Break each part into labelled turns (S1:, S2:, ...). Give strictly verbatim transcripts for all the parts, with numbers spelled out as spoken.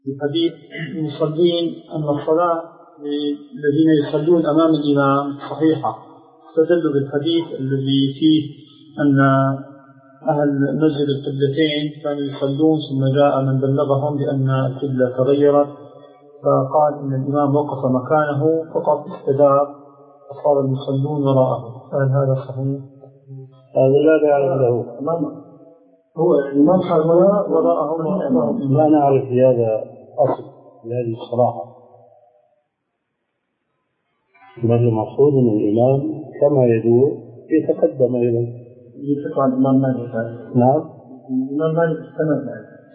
S1: بحديث المصلين أن الصلاة للذين يصلون أمام الإمام صحيحة، استدلوا بالحديث الذي فيه أن أهل مسجد القبلتين كانوا يصلون ثم جاء من بلغهم بأن القبلة تغيرت فقال إن الإمام وقف مكانه فقط استدار فصار المصلون وراءه. هل هذا صحيح؟
S2: هذا لا نعلم له.
S1: هو الإمام صار وراءهم
S2: لا نعرف هذا أصل بهذه الصراحة. بل المقصود أن الإمام كما يدور يتقدم أيضا.
S1: يتقع الإمام مالك.
S2: نعم.
S1: الإمام مالك استمر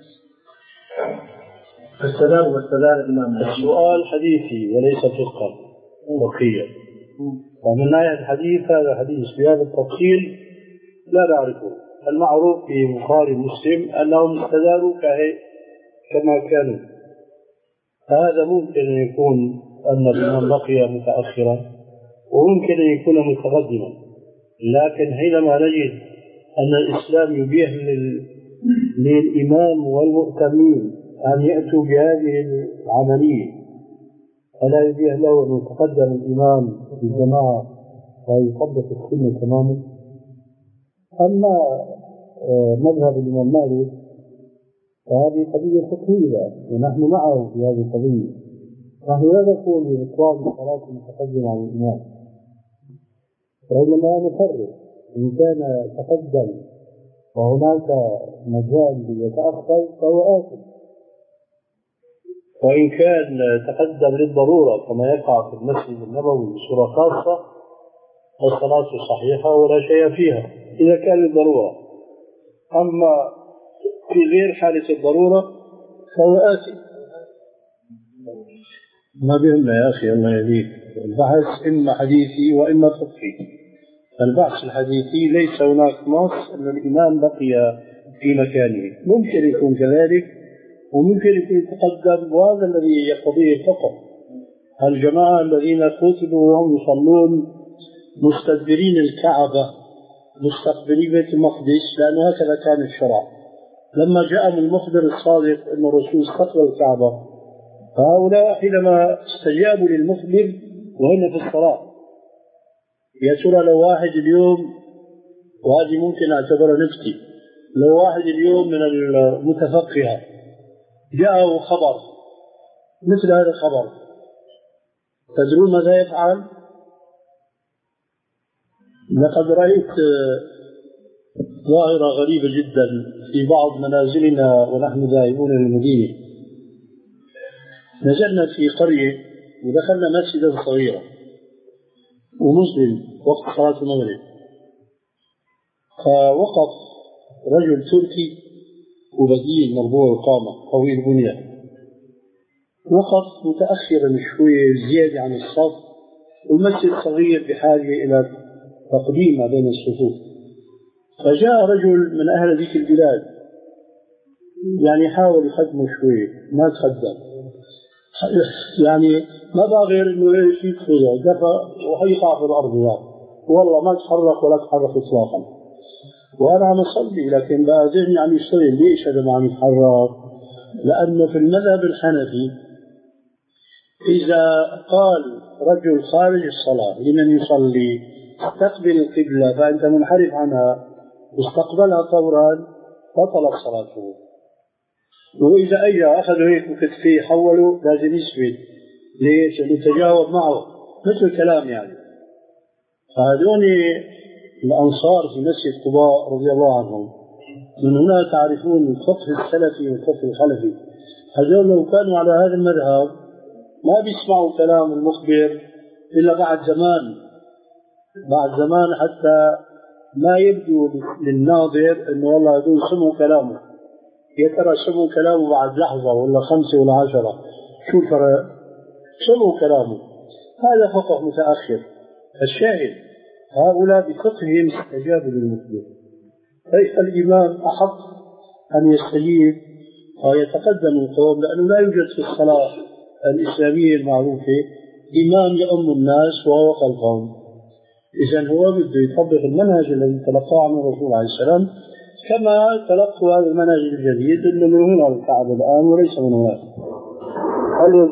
S1: فاستدار واستدار الإمام مالك.
S2: السؤال حديثي وليس فقها فقهيا. ومن ناحية الحديث هذا حديث بهذا التفصيل لا نعرفه. المعروف في بخاري مسلم أنهم استداروا كما كانوا. هذا ممكن أن يكون أن الإمام بقي متأخرا وممكن أن يكون متقدما، لكن حينما نجد أن الإسلام يبيح للإمام والمؤتمين أن يأتوا بهذه العملية، فلا يبيح له أن يتقدم الإمام في الجماعة ويطبق السنة تماما. أما مذهب الإمام مالك فهذه قضية فقهية ونحن معه في هذه القضية. نحن لا نقول بإطلاق الصلاة المتقدمة عن الإمام، وإنما نفرق إن كان تقدم وهناك مجال ليتأخر فهو آثم، وإن كان تقدم للضرورة كما يقع في المسجد النبوي بصورة خاصة فالصلاة صحيحة ولا شيء فيها إذا كان للضرورة. أما في غير حالة الضرورة فهو آثم.
S3: ما بيهمنا يا أخي الله يهديك، البحث إما حديثي وإما فقهي. البحث الحديثي ليس هناك نص أن الإمام بقي في مكانه، ممكن يكون كذلك وممكن يكون يتقدم، وهذا الذي يقتضيه الفقه. الجماعة الذين قتلوا وهم يصلون مستدبرين الكعبة مستقبلين بيت المقدس لأن هكذا كان الشرع، لما جاء المخبر الصادق أن الرسول استقبل الكعبة فهؤلاء حينما استجابوا للمخبر وهن في الصلاة. يا ترى لو واحد اليوم، وهذه ممكن أعتبرها نفتي، لو واحد اليوم من المتفقهة جاءه خبر مثل هذا الخبر، تدرون ماذا يفعل؟ لقد رأيت ظاهرة غريبة جدا في بعض منازلنا ونحن ذاهبون إلى المدينة. نزلنا في قرية ودخلنا مسجدا صغيرا ومسلم وقت صلاة المغرب، فوقف رجل تركي وبديل مربوع القامة طويل البنية، وقف متأخرا شوية زيادة عن الصف، والمسجد صغير بحاجة إلى تقديم ما بين الصفوف. فجاء رجل من أهل ذيك البلاد يعني حاول يخدمه شوية ما تخدم، يعني ما بقى غير انه ايش يدخل دفع ويقع في الارض يعني. والله ما تحرك ولا تحرك اطلاقا، وانا عم اصلي لكن بقى ذهني عم يشتغل. ليش هذا ما عم يتحرك؟ لانه في المذهب الحنفي اذا قال رجل خارج الصلاه لمن يصلي استقبل القبله فانت منحرف عنها واستقبلها فورا بطلت صلاته، وإذا أجى أخذوا هيك بكتفيه حولوا لازم يثبت. ليش؟ لأنه تجاوب معه مثل كلام يعني. فهذون الأنصار في مسجد قباء رضي الله عنهم من هنا تعرفون الفقه السلفي والفقه الخلفي. هذول لو كانوا على هذا المذهب ما بيسمعوا كلام المخبر إلا بعد زمان، بعد زمان حتى ما يبدو للناظر أنه والله هذول سمعوا كلامه. يا ترى سمعوا كلامه بعد لحظة ولا خمسة ولا عشرة، شو الفرق؟ سمعوا كلامه. هذا فقه متأخر. الشاهد هؤلاء بفقههم استجابوا للمخبر، فالإمام أحق أن يستجيب ويتقدم القوم، لأنه لا يوجد في الصلاة الإسلامية المعروفة إمام يؤم الناس وهو خلفهم. إذن هو بده يطبق المنهج الذي تلقاه من الرسول عليه السلام كما تلقوا هذا المنهج الجديد انه من هنا الكعبة الآن وليس من هناك. هل